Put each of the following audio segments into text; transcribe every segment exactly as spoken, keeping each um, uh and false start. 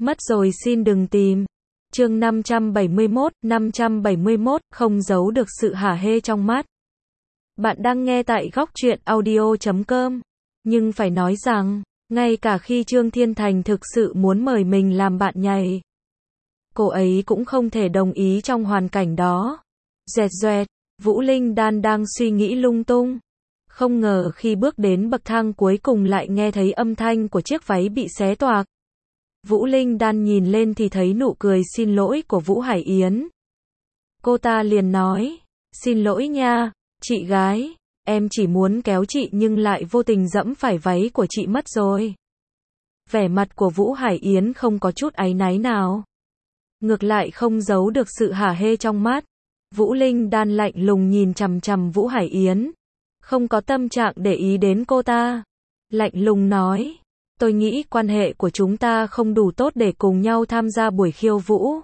Mất rồi xin đừng tìm. Chương năm trăm bảy mươi mốt, năm trăm bảy mươi mốt, không giấu được sự hả hê trong mắt. Bạn đang nghe tại góc truyện audio chấm com. Nhưng phải nói rằng, ngay cả khi Trương Thiên Thành thực sự muốn mời mình làm bạn nhảy, cô ấy cũng không thể đồng ý trong hoàn cảnh đó. Dẹt doẹt, Vũ Linh Đan đang suy nghĩ lung tung. Không ngờ khi bước đến bậc thang cuối cùng lại nghe thấy âm thanh của chiếc váy bị xé toạc. Vũ Linh Đan nhìn lên thì thấy nụ cười xin lỗi của Vũ Hải Yến. Cô ta liền nói, xin lỗi nha, chị gái, em chỉ muốn kéo chị nhưng lại vô tình dẫm phải váy của chị mất rồi. Vẻ mặt của Vũ Hải Yến không có chút áy náy nào. Ngược lại không giấu được sự hả hê trong mắt. Vũ Linh Đan lạnh lùng nhìn chằm chằm Vũ Hải Yến. Không có tâm trạng để ý đến cô ta. Lạnh lùng nói, tôi nghĩ quan hệ của chúng ta không đủ tốt để cùng nhau tham gia buổi khiêu vũ.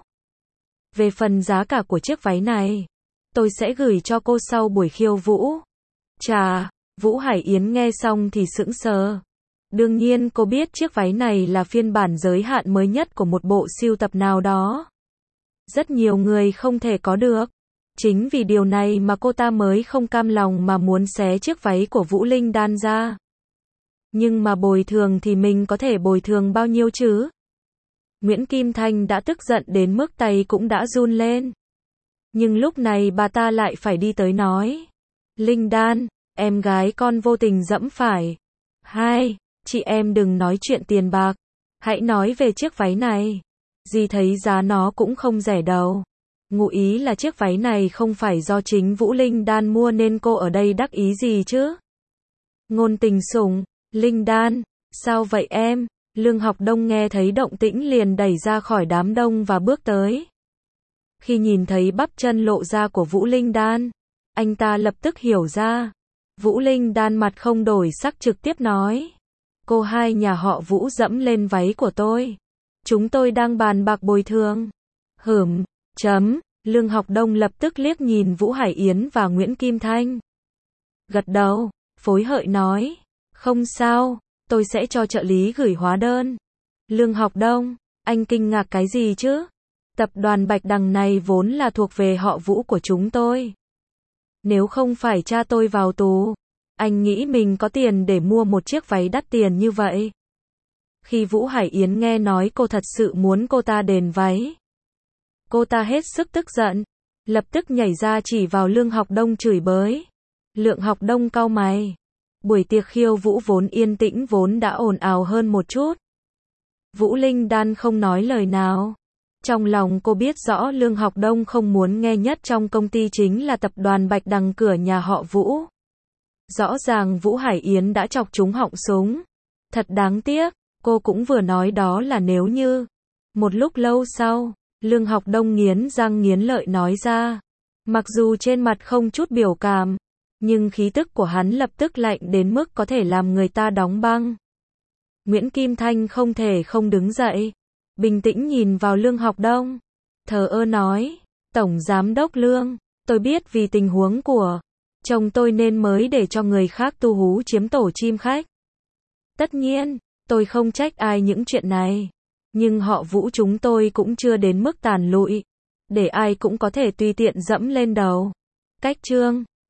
Về phần giá cả của chiếc váy này, tôi sẽ gửi cho cô sau buổi khiêu vũ. Chà, Vũ Hải Yến nghe xong thì sững sờ. Đương nhiên cô biết chiếc váy này là phiên bản giới hạn mới nhất của một bộ sưu tập nào đó. Rất nhiều người không thể có được. Chính vì điều này mà cô ta mới không cam lòng mà muốn xé chiếc váy của Vũ Linh Đan ra. Nhưng mà bồi thường thì mình có thể bồi thường bao nhiêu chứ? Nguyễn Kim Thanh đã tức giận đến mức tay cũng đã run lên. Nhưng lúc này bà ta lại phải đi tới nói. Linh Đan, em gái con vô tình dẫm phải. Hai, chị em đừng nói chuyện tiền bạc. Hãy nói về chiếc váy này. Dì thấy giá nó cũng không rẻ đâu. Ngụ ý là chiếc váy này không phải do chính Vũ Linh Đan mua nên cô ở đây đắc ý gì chứ? Ngôn Tình sủng, Linh Đan, sao vậy em? Lương Học Đông nghe thấy động tĩnh liền đẩy ra khỏi đám đông và bước tới. Khi nhìn thấy bắp chân lộ ra của Vũ Linh Đan, anh ta lập tức hiểu ra. Vũ Linh Đan mặt không đổi sắc trực tiếp nói. Cô hai nhà họ Vũ dẫm lên váy của tôi. Chúng tôi đang bàn bạc bồi thường. Hửm, chấm, Lương Học Đông lập tức liếc nhìn Vũ Hải Yến và Nguyễn Kim Thanh. Gật đầu, phối hợi nói. Không sao, tôi sẽ cho trợ lý gửi hóa đơn. Lương Học Đông, anh kinh ngạc cái gì chứ? Tập đoàn Bạch Đằng này vốn là thuộc về họ Vũ của chúng tôi. Nếu không phải cha tôi vào tù, anh nghĩ mình có tiền để mua một chiếc váy đắt tiền như vậy. Khi Vũ Hải Yến nghe nói cô thật sự muốn cô ta đền váy, cô ta hết sức tức giận, lập tức nhảy ra chỉ vào Lương Học Đông chửi bới. Lượng Học Đông cau mày. Buổi tiệc khiêu vũ vốn yên tĩnh vốn đã ồn ào hơn một chút. Vũ Linh Đan không nói lời nào. Trong lòng cô biết rõ Lương Học Đông không muốn nghe nhất trong công ty chính là tập đoàn Bạch Đằng cửa nhà họ Vũ. Rõ ràng Vũ Hải Yến đã chọc trúng họng súng. Thật đáng tiếc, cô cũng vừa nói đó là nếu như. Một lúc lâu sau, Lương Học Đông nghiến răng nghiến lợi nói ra. Mặc dù trên mặt không chút biểu cảm, nhưng khí tức của hắn lập tức lạnh đến mức có thể làm người ta đóng băng. Nguyễn Kim Thanh không thể không đứng dậy, bình tĩnh nhìn vào Lương Học Đông, thờ ơ nói, Tổng Giám đốc Lương, tôi biết vì tình huống của chồng tôi nên mới để cho người khác tu hú chiếm tổ chim khách. Tất nhiên, tôi không trách ai những chuyện này, nhưng họ Vũ chúng tôi cũng chưa đến mức tàn lụi, để ai cũng có thể tùy tiện dẫm lên đầu. Cách Trương